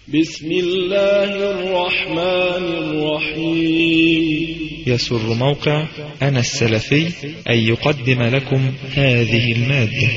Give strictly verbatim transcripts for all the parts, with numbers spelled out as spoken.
بسم الله الرحمن الرحيم. يسر موقع أنا السلفي أن يقدم لكم هذه المادة.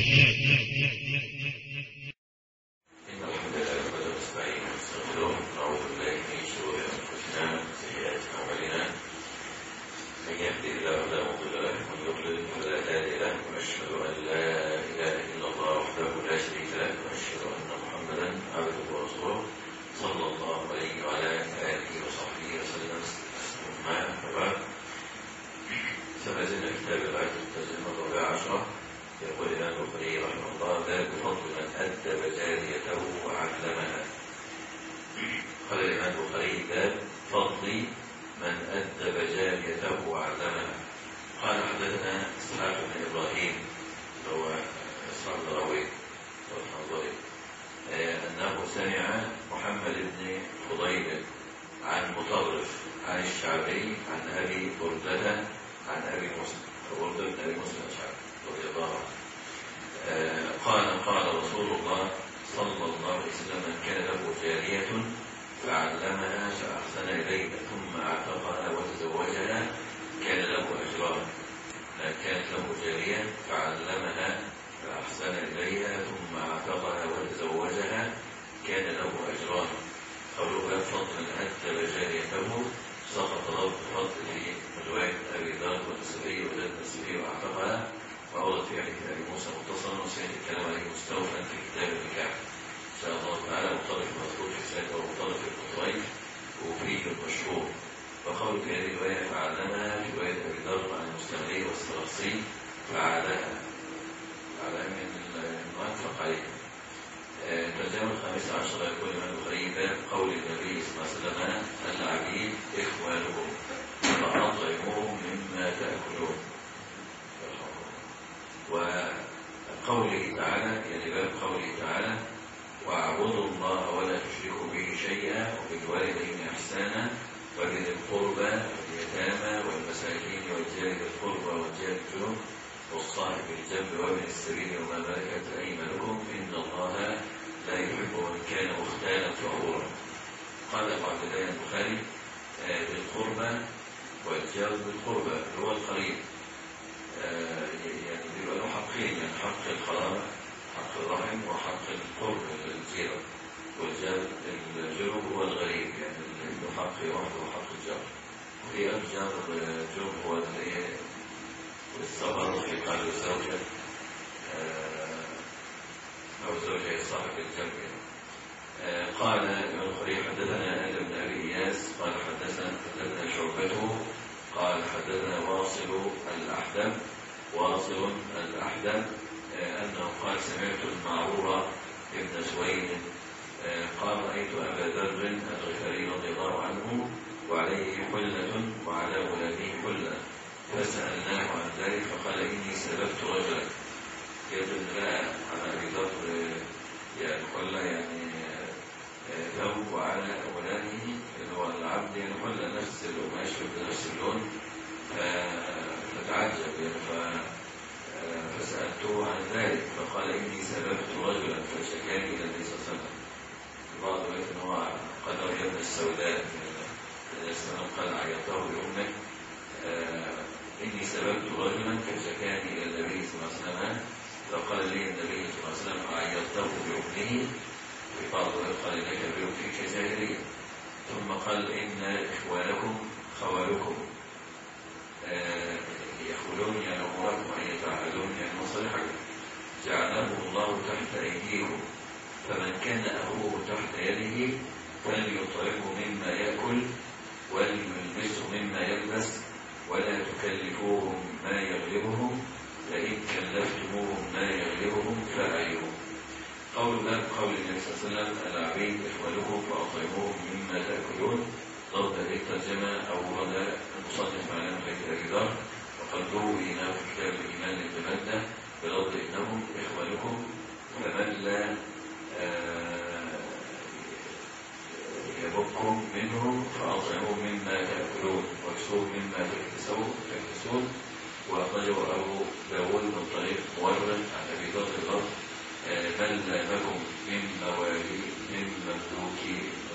وأخرجه أبو داود من طريق مورد عن أبي ذر الأرض بل لكم من موالي من مملوك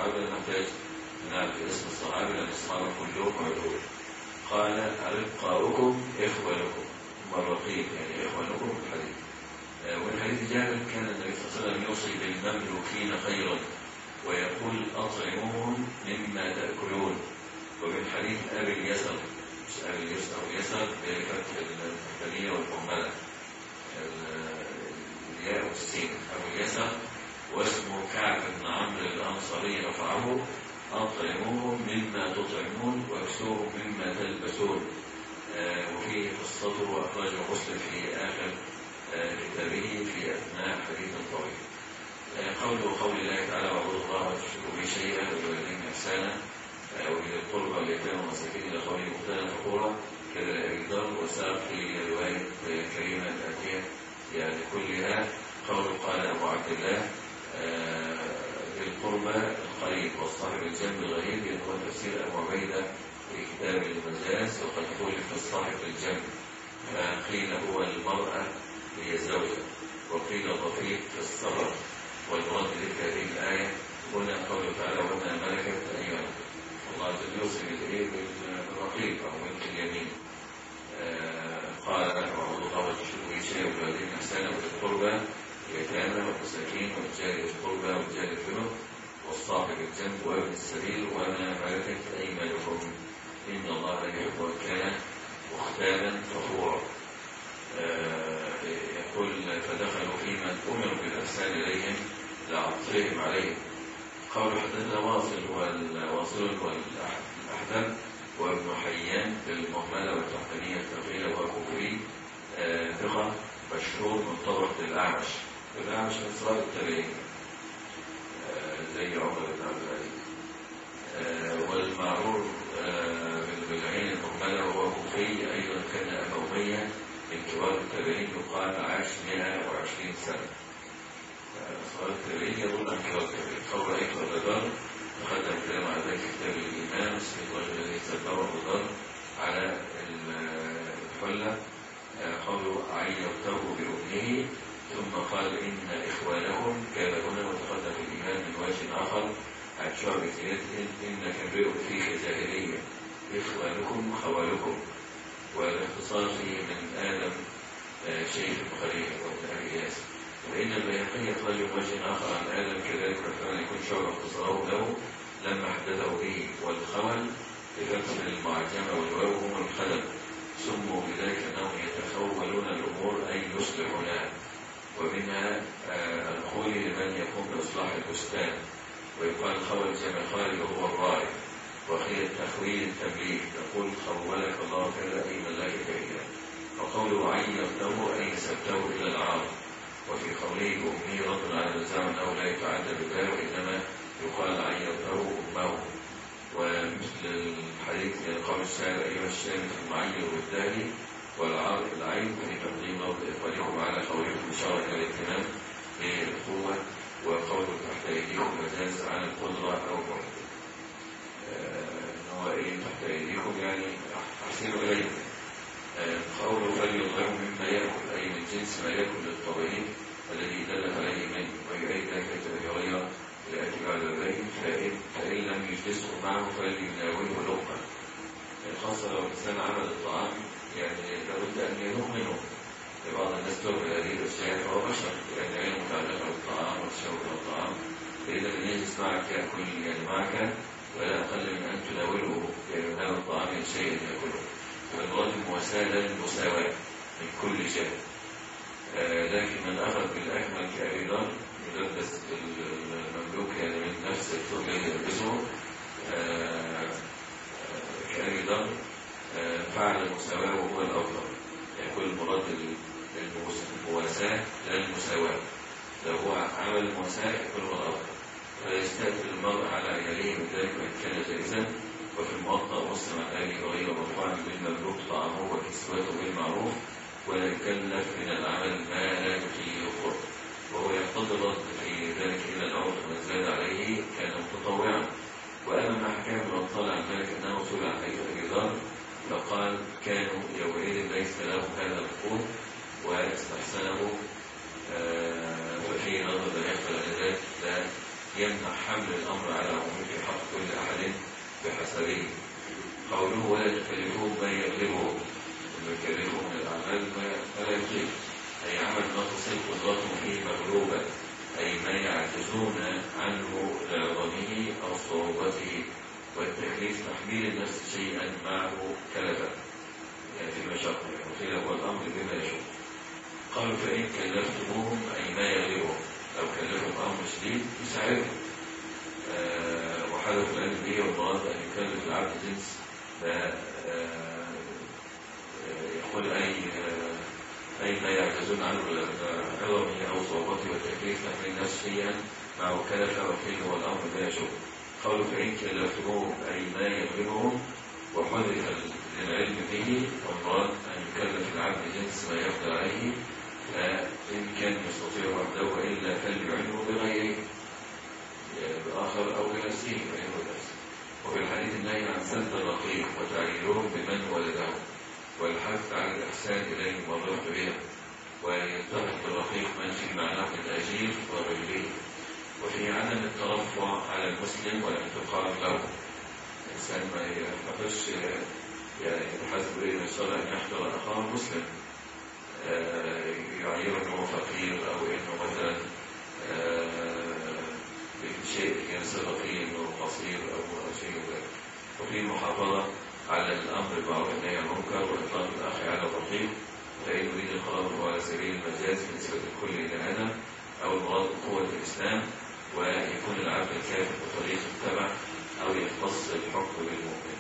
الصحابة نحتاج نعرف اسم الصحابة لأن الصحابة كلهم عدول. قال أرقاؤكم إخوانكم مرقين يعني إخوانكم في الحديث. ومن حديث جابر كان النبي صلى الله عليه وسلم يوصي بالمملوكين خيرا ويقول أطعموهم مما تأكلون. ومن حديث أبي اليسر مش أبي اليسر أو اليسر بفتح الثانية والمهملة الياء والسين أبو اليسر واسمه كعب بن عمرو الأنصاري رفعه أطعموهم مما تطعمون واكسوهم مما تلبسون. آه وفيه قصته وأخرجه مسلم في آخر آه كتابه في أثناء حديث طويل. آه قوله قول الله تعالى واعبدوا الله ولا تشركوا به شيئا وبالوالدين إحسانا وبذي القربى واليتامى والمساكين إلى قوله مختلفا فخورا كذا أبي ذر وساق في رواية كريمة الآتية يعني كلها قول قال أبو عبد الله آه بالقربى القريب والصاحب الجنب الغريب يدخل تفسير أبو عبيدة في كتاب المجاز وقد خلف الصاحب الجنب فقيل هو المرأة هي الزوجة وقيل الرفيق في الصبر. والمراد بذكر هذه الآية هنا قوله تعالى وما ملكت أيمانكم. الله عز وجل يوصي بالإيه بالرقيق أو ملك اليمين. آه قال واعبدوا الله ولا تشركوا به شيئا وبالوالدين إحسانا وذي القربى اليتامى والمساكين والجار ذي القربى والجار الجنب والصاحب الجنب وابن السبيل وما ملكت أيمانكم إن الله لا يحب من كان مختالا فخورا. آه يقول فدخلوا في من أمروا بالإحسان إليهم لعطفهم عليهم. قول حدثنا واصل والواصل والأحدب وابن حيان بالمهملة والتحتانية الثقيلة وكفري ثقة آه مشهور من طبقة الأعمش. الأعمش من صلاة التابعين آه زي عمر بن عبد العزيز. آه والمعرور آه بالعين المهملة وهو كفري أيضا كان أبا أمية من كبار التابعين يقال عاش مئة وعشرين سنة. صلاة التابعين يظن عن كبار التابعين. قول رأيت أبا ذر تقدم الكلام على ذلك كتاب الإمام اسم الرجل الذي سبه أبو ذر على الحلة. قالوا عيرته بأمه ثم قال إن إخوانهم كان هنا وتقدم الإيمان من وجه آخر عن شعب زياد إنك امرئ فيه جاهلية إخوانكم خوالكم. والاختصار فيه من آدم شيخ البخاري وابن أبي ياسر. وإن البيهقي يخرج من وجه آخر عن آدم كذلك فكان يكون شعب اختصاره له لما حدثه به. والخول بفتح المعجمة والواو هم الخلل سموا بذلك أنهم يتخولون الأمور أي يصلحونها. ومنها آه الخول لمن يقوم بإصلاح البستان ويقال خول جمع خالد وهو الراعي. وخير تخويل التمليك تقول خولك الله كذا أي ملاك كذا. وقوله عيرته أي نسبته إلى العار. وفي قوله أمي رد على الزعم أنه لا يتعدى بالله وإنما يقال عيرته أمه. ومثل الحديث قول الشاعر أيها الشامت المعير والدالي والعار العين في تقديم رد إخوانكم على قولكم إشارة إلى الاهتمام بالقوة. وقول تحت أيديكم مجاز عن القدرة أو القدرة. هو إيه تحت أيديكم يعني أحسنوا إليكم. قوله فليظهروا مما يأكل أي من جنس ما يأكل للطبيعين الذي دلت عليه منه. ويؤيد ذلك الرواية لأتي بعد ذلك فإن لم يجلسه معه فليناوله لقمة. خاصة لو الإنسان عمل الطعام يعني لابد أن ينوم منه. بعض الناس تؤمن هذه الأشياء فهو بشر يعني غير متعلقة بالطعام والشرب والطعام. فإذا لم يجلس معك يأكل يعني معك ولا أقل من أن تناوله يعني هذا الطعام شيء يأكله. فالمراد المواساة لا المساواة من كل جهة. آه لكن من أخذ بالأكمل كأبي ذر يلبس المملوك يعني من نفس الثوب الذي يلبسه آه كأبي ذر آه فعل المساواة وهو الأفضل. يكون المراد المواساة لا المساواة. لو هو عمل المواساة يكون هو الأفضل. فيستأثر المرء على يليه من ذلك وإن كان جائزا. وفي الموطأ مسلم عن آله وغيره مرفوعا بالمملوك طعامه وكسوته بالمعروف ولا يكلف من العمل ما لا يطيقه. وهو يقتضي الرد في ذلك إلى العرف من زاد عليه كان متطوعا. وأما ما حكاه من طال عن ذلك أنه سئل عن حديث أبي ذر فقال كانوا يومئذ ليس لهم هذا القوت واستحسنه. ففي نظر لا يخفى ذلك لا يمنع حمل الأمر على عموم السبيل. قوله ولا تكلفوهم ما يغلبهم، يكلفهم من الأعمال ما لا يطيق، أي عمل ما تصل قدرتهم فيه مغلوبة، أي ما يعجزون عنه لعظمه أو صعوبته، والتكليف تحميل النفس شيئا معه كلفة يعني في مشقة، وقيل هو الأمر بما يشق. قالوا فإن كلفتموهم أي ما يغلبهم، لو كلفهم أمر شديد يساعدهم. أه وحدث العلم به والمراد أن يكلف العبد جنس لا أه يقول أي أه أي ما يعجزون عنه لعظمه أو صعوبته، والتكليف تحميل النفس شيئا معه كلفة، وقيل هو الأمر بما يشق. قالوا فإن كلفتموهم أي ما يغلبهم، وحدث للعلم به والمراد أن يكلف العبد جنس ما يقدر عليه، فإن كان يستطيع وحده وإلا فليعنه بغيره بآخر أو بنفسه فإنه نفسه. وفي الحديث النهي عن سلب الرقيق وتعييرهم بمن ولدهم، والحث على الإحسان إليهم والرفق بهم، ويتفق الرقيق من في معناه الأجير ورجليه. وفي عدم الترفع على المسلم والانتقام له، الإنسان ما يحتفظش يعني يحسب إيه من الشرع أن يحضر أخاه مسلم يعير أنه فقير، أو أنه مثلا شيء ينسى فقير أو قصير أو شيء ذلك. وفي محافظة على الأمر بالمعروف والنهي عن المنكر وإطلاق الأخ على الرقيق، فإن يريد الخلاف هو على سبيل المجاز بنسبة الكل إلى آدم، أو المراد قوة الإسلام، ويكون العبد الكافر بطريق التبع، أو يختص الحكم بالمؤمن.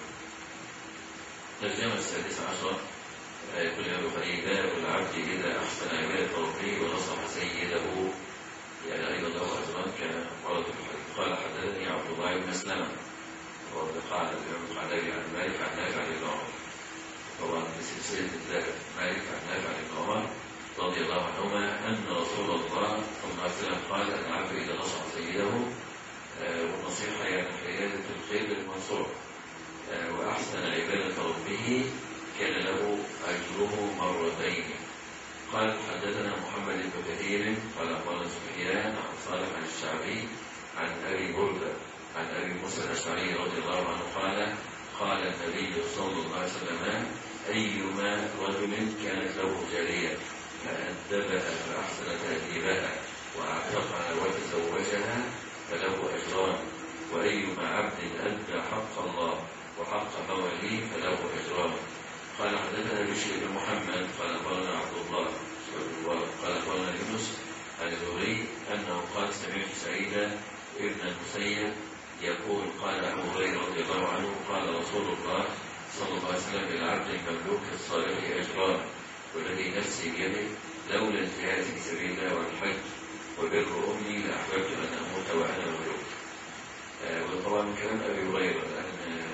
ترجمة السادسة عشر يقول يا البخاري باب العبد إذا أحسن عبادة ربه ونصح سيده، يعني أيضا لو أزمان كان ورد الحديث. قال حدثني عبد الله بن مسلمة وقال الإمام القعنبي عن مالك عن نافع عن ابن عمر، طبعا بسلسلة الثالث مالك عن نافع عن ابن عمر رضي الله عنهما أن رسول الله صلى الله عليه وسلم قال أن العبد إذا نصح سيده، والنصيحة يعني حيادة الخير للمنصور، وأحسن عبادة ربه كان له أجره مرتين. قال حدثنا محمد بن كثير قال أخبرنا سفيان عن صالح عن الشعبي عن أبي بردة عن أبي موسى الأشعري رضي الله عنه قال قال النبي صلى الله عليه وسلم أيما رجل كانت له جارية فأدبها فأحسن تأديبها وأعتقها وتزوجها فله أجران، وأيما عبد أدى حق الله وحق مواليه فله أجران. قال حدثنا بشير بن محمد قال أخبرنا عبد الله قال أخبرنا يونس عن الزهري أنه قال سمعت سعيدا ابن المسيب يقول قال أبو هريرة رضي الله عنه قال رسول الله صلى الله عليه وسلم للعبد المملوك الصالح أجران، والذي نفسي بيده لولا الجهاد في سبيل الله والحج وبر أمي لأحببت أن أموت وأنا مملوك. آه وطبعا من كلام أبي هريرة لأن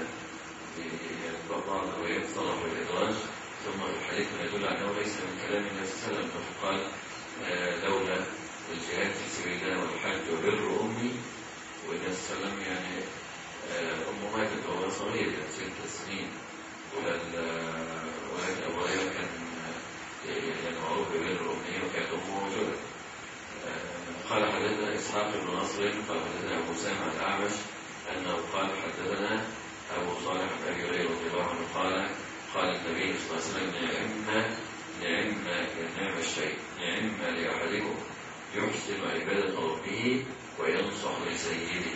بعض الروايات صرف الإدراج، ثم في الحديث ما يدل على أنه ليس من كلام النبي صلى الله عليه وسلم، فقال آه لولا الجهاد في سبيل الله والحج وبر أمي، والنبي صلى الله عليه وسلم يعني أمه ماتت وهو صغير كان ست سنين، ولكن أبو هريرة كان يعني معروف ببر أمه وكانت أمه موجودة. قال حدثنا إسحاق بن نصر قال حدثنا أبو سامع الأعمش أنه قال حدثنا أبو صالح بن أبي هريرة رضي الله عنه قال قال النبي صلى الله عليه وسلم نعم نعم نعم الشيء نعم لأحدكم يحسن عبادة ربه وينصح لسيده.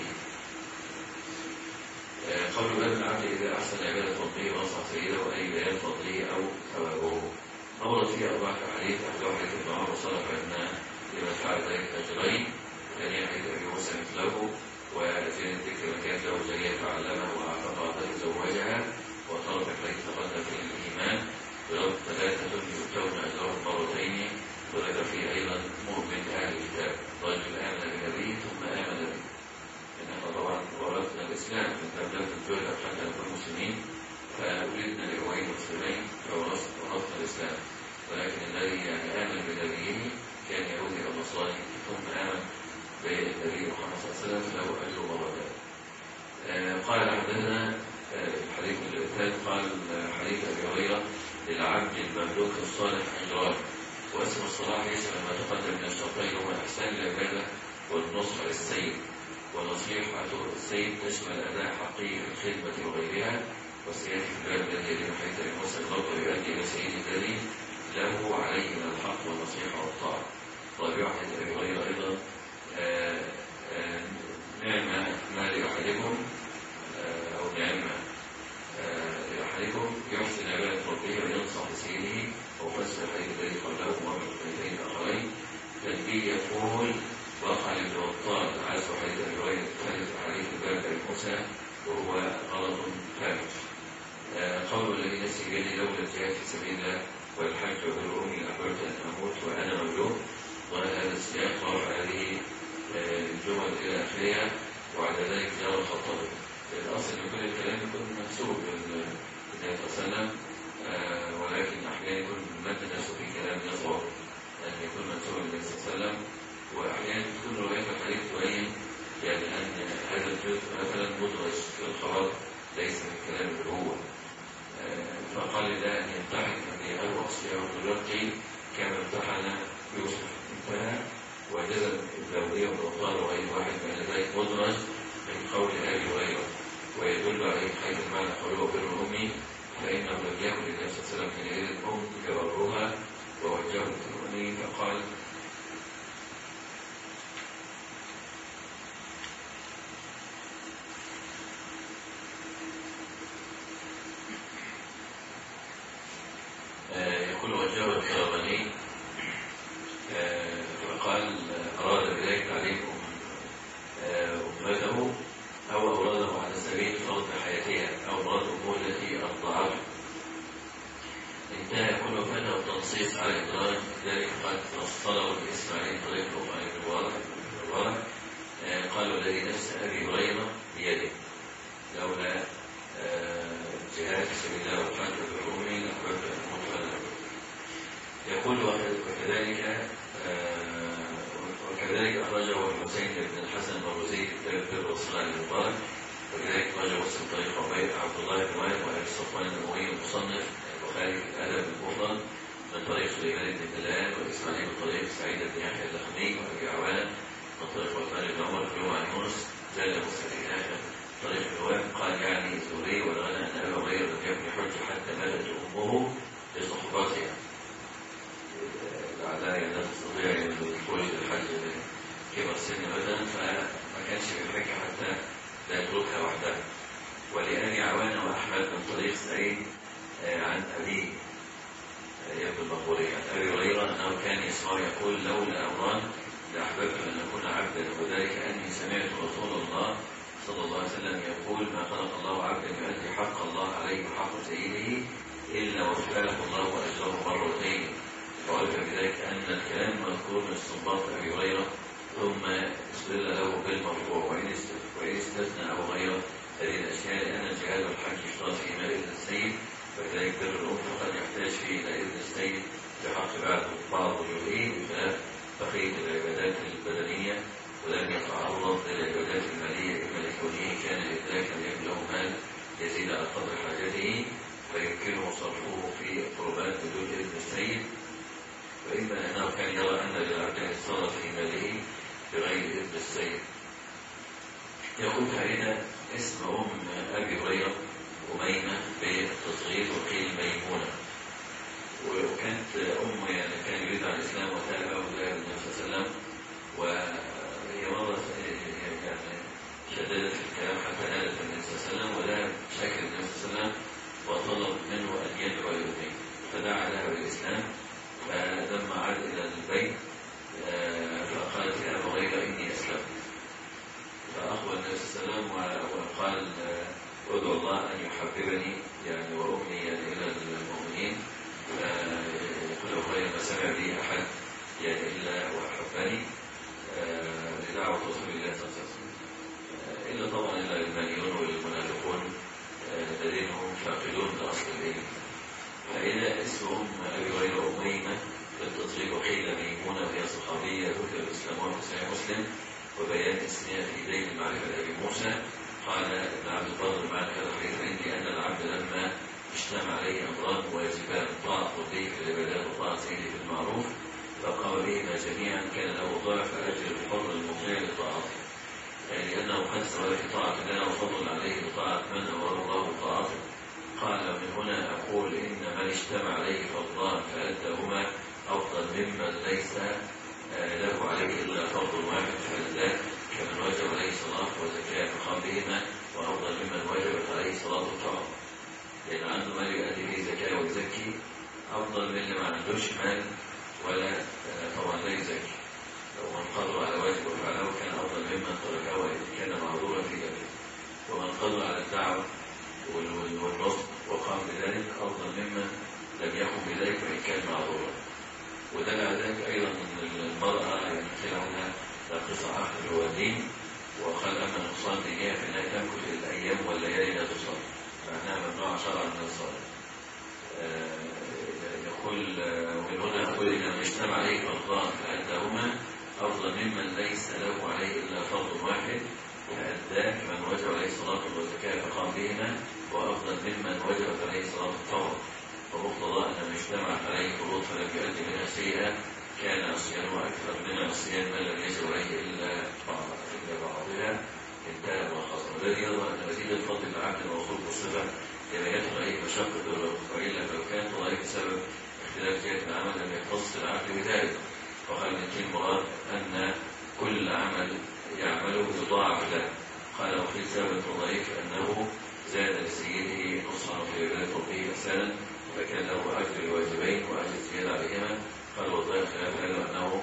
قول باب العبد إذا أحسن عبادة ربه ونصح سيده أي بيان فضله أو ثوابه. أورد فيه أربعة حديث أحد حديث ابن عمر صرف أن لمن فعل ذلك أجرين، ثانيا حديث أبي موسى مثله، وزين ذكر من كانت له جارية فعلمها وأعتقها فتزوجها، وطلب الحديث تقدم في الإيمان بلفظ ثلاثة يؤتون أجرهم مرتين، وذكر فيه أيضا مؤمن أهل الكتاب رجل آمن بنبيه ثم آمن به. إننا طبعا ورثنا الإسلام من تبدأ الجهد حتى نكون مسلمين، فأريدنا لأوعيد المسلمين فورثنا الإسلام، ولكن الذي يعني آمن بنبيه كان يهودي أو نصراني ثم آمن بالنبي محمد صلى الله عليه وسلم فله أجر مرتين. آه قال حدثنا الحديث الثالث قال حديث أبي هريرة للعبد المملوك الصالح أجران، واسم الصلاح يشمل ما تقدم من الشرطين هما إحسان العبادة والنصح للسيد، ونصيحة السيد تشمل أداء حقه في الخدمة وغيرها، والسيادة في الباب الذي يليه حيث الموسى الغرب يؤدي إلى سيد الذي له عليه من الحق والنصيحة والطاعة. رابعا حديث أبي هريرة أيضا نعم ما لأحدكم أو نعم لأحدكم يحسن عبادة ربه وينصح لسيده أو فسر الحديث الذي قبله ومن الحديثين الآخرين تنبيه يقول وقع لابن بطال عزف حديث أبي هريرة الثالث حديث الباب أبي موسى وهو غلط ثابت. قول الذي نفسي بيدي لولا الجهاد في سبيل الله والحج وبر أمي لأحببت أن أموت وأنا مملوك، وهذا السياق رفع هذه الجمل إلى آخرها وعلى ذلك جاء الخطابي. الأصل من كل الكلام يكون منسوب للنبي صلى الله عليه وسلم، ولكن أحيانا يكون مد نفسه في كلام يصعب أن يكون منسوب للنبي صلى الله عليه وسلم، وأحيانا تكون رواية الحديث تبين يعني أن هذا الجزء مثلا مدرج في الخبر ليس من كلام النبوة، فقال لا أن يمتحن أبيه وأصياه الرقي كما امتحن يوسف. انتهى وجزم الدولية والأبطال وغير واحد من ذلك مدرج من قول أبي هريرة، ويدل عليه حيث المعنى قوله بر أمي فإنه لم يكن للنبي صلى الله عليه وسلم من يد الأم يبرها ووجهه الأمي فقال يقول وجهه الطلباني فقال أراد بذلك عليكم أمته أو أولاده على سبيل فرض حياتها أو مراد أمه التي أرضعها. انتهى كل وفاته التنصيص على إدراج ذلك قد فصله الإسماعيلي طريق الأخرى عن المبارك قال والذي نفس أبي هريرة بيده لولا جهاد في سبيل الله والحج بالرومي لأحببت أن أموت وأنا أموت. يقول وكذلك وكذلك أخرجه الحسين بن الحسن المروزي في كتاب البر والصلاة المبارك، وكذلك أخرجه مسلم طريق عبد الله بن وائل وأبي صفوان الأموي المصنف البخاري في الأدب المفضل من طريق سليمان بن دلال وإسماعيل من طريق سعيد بن يحيى اللخمي وأبي عوان من طريق عثمان بن عمر في عن يونس زاد مسلم في آخر طريق الوائل قال يعني الزهري ولغنى أن أبا هريرة لم يكن يحج حتى ماتت أمه لصحبتها لعلها لا تستطيع الخروج للحج كبر السن مثلا فما كانش بيحج حتى لا يتركها وحدها. ولأبي عوان وأحمد من طريق سعيد عن أبي يبدو المقبولي عن أبي هريرة أنه كان يسمع يقول لولا أمران لأحببت أن أكون عبدا، وذلك أني سمعت رسول الله صلى الله عليه وسلم يقول ما خلق الله عبدا يؤدي حق الله عليه وحق سيده إلا وفاه الله وأجره مرتين. وعرف بذلك أن الكلام مذكور من استنباط أبي هريرة ثم استدل له بالمرفوع وإن استثنى أو غيره هذه الأشياء لأن الجهاد والحج يشترط في إيمان إذن السيد، فكذلك بر الأم فقد يحتاج فيه إلى إذن السيد في حق بعض بعض وجوهه بخلاف بقية العبادات البدنية، ولم يتعرض للعبادات المالية إما لكونه كان إذاك لم يكن له مال يزيد على قدر حاجته فيمكنه صرفه في القربات بدون إذن السيد، وإما أنه كان يرى أن للعبد يتصرف في ماله بغير إذن السيد. يقول هنا اسم أم أبي هريرة أميمة بالتصغير وقيل ميمونة، وكانت أم يعني كان يريد على الإسلام وتابعه إلى النبي صلى الله عليه وسلم، وهي مرة يعني شددت الكلام حتى نالت النبي صلى الله عليه وسلم ولا شكل النبي صلى الله عليه وسلم وطلب منه أن يدعو لأمه فدعا لها بالإسلام. فلما عاد إلى البيت فقالت يا أبا هريرة إني أسلمت، فأخبر النبي صلى الله عليه وسلم وقال أدعو الله أن يحببني يعني وأمي يعني إلى المؤمنين، فيقول أبو هريرة ما سمع بي أحد يعني إلا وأحبني لدعوة رسول الله صلى الله عليه وسلم، إلا طبعا إلا المانيون والمنافقون الذين هم فاقدون لأصل العلم. فإذا اسمهم أبي هريرة أميمة بالتطبيق وقيل ميمونة وهي صحابية ذكر الإسلام في صحيح مسلم وبيان اسمها في دين المعرفة لأبي موسى. قال ابن عبد الفضل معنى هذا الحديث عندي أن العبد لما اجتمع عليه أمران واجبان طاعة ربه في العبادات وطاعة سيده في المعروف فقام بهما جميعا كان له ضعف أجر الفضل المطيع لطاعته. أي لأنه قد سوى في طاعة الله وفضل عليه بطاعة من أمر الله بطاعته. قال من هنا أقول إن من اجتمع عليه فضلان فأدهما أفضل ممن ليس له عليه إلا فرض واحد فذاك كمن وجب عليه صلاة وزكاة فقام بهما وأفضل ممن وجبت عليه صلاة الطهر. لأن عنده مال يؤدي به زكاة ويزكي أفضل من اللي ما عندوش مال ولا طبعا لا يزكي. لو من قدر على واجب وفعله كان أفضل ممن تركه وإن كان معذورا في ذلك. ومن قدر على الدعوة والنصب وقام بذلك أفضل ممن لم يقم بذلك وإن كان معذورا. ودل على ذلك أيضا أن المرأة يمثل عنها قصة عقد الوالدين وقال أما نقصان دينية فإنها تمكث الأيام والليالي لا تصل فإنها ممنوعة شرعا من الصلاة. يقول ومن هنا أقول إن من اجتمع عليه فرضان فأداهما أفضل ممن ليس له عليه إلا فرض واحد فأداه كمن وجب عليه صلاة وزكاة فقام بهما وأفضل ممن وجبت عليه صلاة الطهر. ومقتضى أن من اجتمع عليه فروض فلم يؤدي منها شيئا كان عصيانه أكثر من عصيان من لم يجب عليه إلا بعضها انتهى وخاصة. والذي يظهر أن مزيد الفضل العبد الموصول بالصفة لما يدخل عليه مشقة الرزق وإلا فلو كانت ذلك بسبب اختلاف جهة العمل لم يختص العبد بذلك. وقال من كل مراد أن كل عمل يعمله يضاعف له. قال وفي ثابت ضعيف أنه زاد لسيده نصحا في عبادة ربه إحسانا فكان له أجر الواجبين وأجر الزيادة عليهما. قال والله خلاف هذا أنه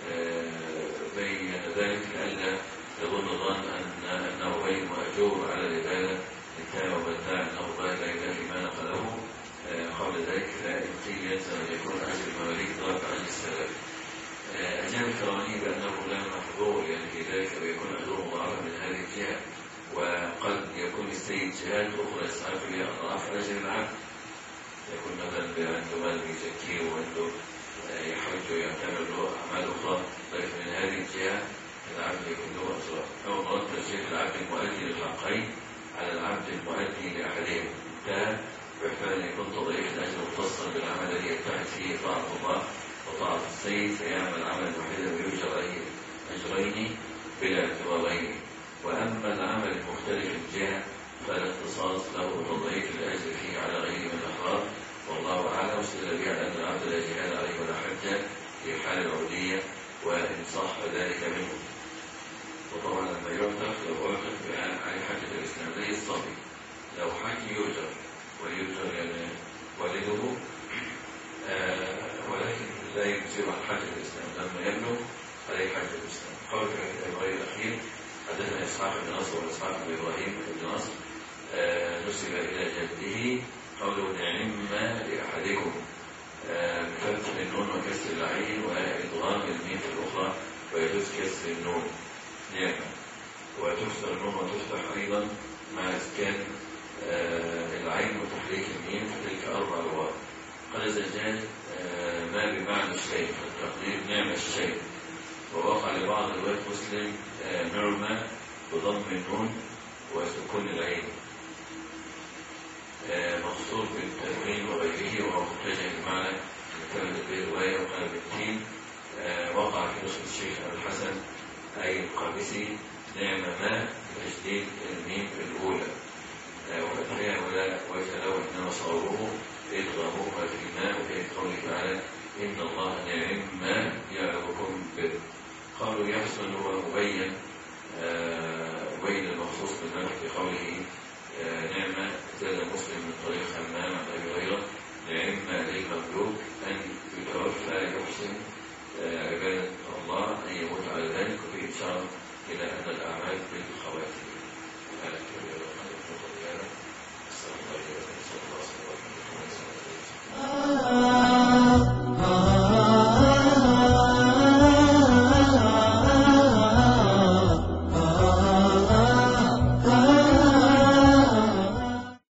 بين ذلك لئلا يظن الظن أن أنه غير مأجور على العبادة انتهى وبدع أنه لا يدافع ما نقله قبل ذلك فإن قيل يلزم أن يكون أجر المماليك ضعف عن السلف. أجاب الكراني بأنه لا محظور يعني في ذلك ويكون أجره مضاعفا من هذه الجهة وقد يكون السيد جهات أخرى يسعى فيها أضعاف أجر العبد. يكون مثلا عنده مال يزكيه وعنده يحج ويعتمر له أعمال أخرى لكن من هذه الجهة العبد يكون له أسرار. أو مراد ترجيح العبد المؤدي للحقين على العبد المؤدي لأحدهم انتهى ويحتاج أن يكون تضعيف الأجر متصلا بالعمل الذي يتحد فيه طاعة الله وطاعة السيد فيعمل عملا واحدا ويؤجر عليه أجرين بلا اعتبارين. وأما العمل المختلف الجهة فلا اختصاص له تضعيف الأجر فيه على غير من الأخرى والله أعلم. واستدل بها أن العبد لا جهاد عليه ولا حج في حال العبودية وإن صح ذلك منه. وطبعا لما يعتق لو أعتق على حجة الإسلام زي الصبي لو حج يؤجر ويؤجر يعني والده آه ولكن لا يجزئ عن حجة الإسلام لما يبلغ عليه حجة الإسلام. قول في الرأي الأخير حدثنا إسحاق بن نصر وإسحاق بن إبراهيم بن نصر آه نسب إلى جده قوله نعم لأحدكم بفتح النون وكسر العين وإضغام الميم في الأخرى ويجوز كسر النون نعمة وتكسر النون وتفتح أيضا مع إسكان العين وتحريك الميم فتلك أربع لغات. قال الزجاج ما بمعنى الشيء التقدير نعم الشيء. ووقع لبعض روايات مسلم نعمة بضم النون وسكون العين مقصود بالتنوين وغيره وهو متجه بمعنى كتابة بالرواية وقال بالتين. وقع في نسخة الشيخ أبو الحسن أي القابسي نعم ما بتشديد الميم الأولى وفتحها ولا وجه له إنما صوره إدغاموها في الماء وهي قوله تعالى إن الله نعم ما يعلمكم به. قالوا يحسن ومبين بين المخصوص بالنفس في قوله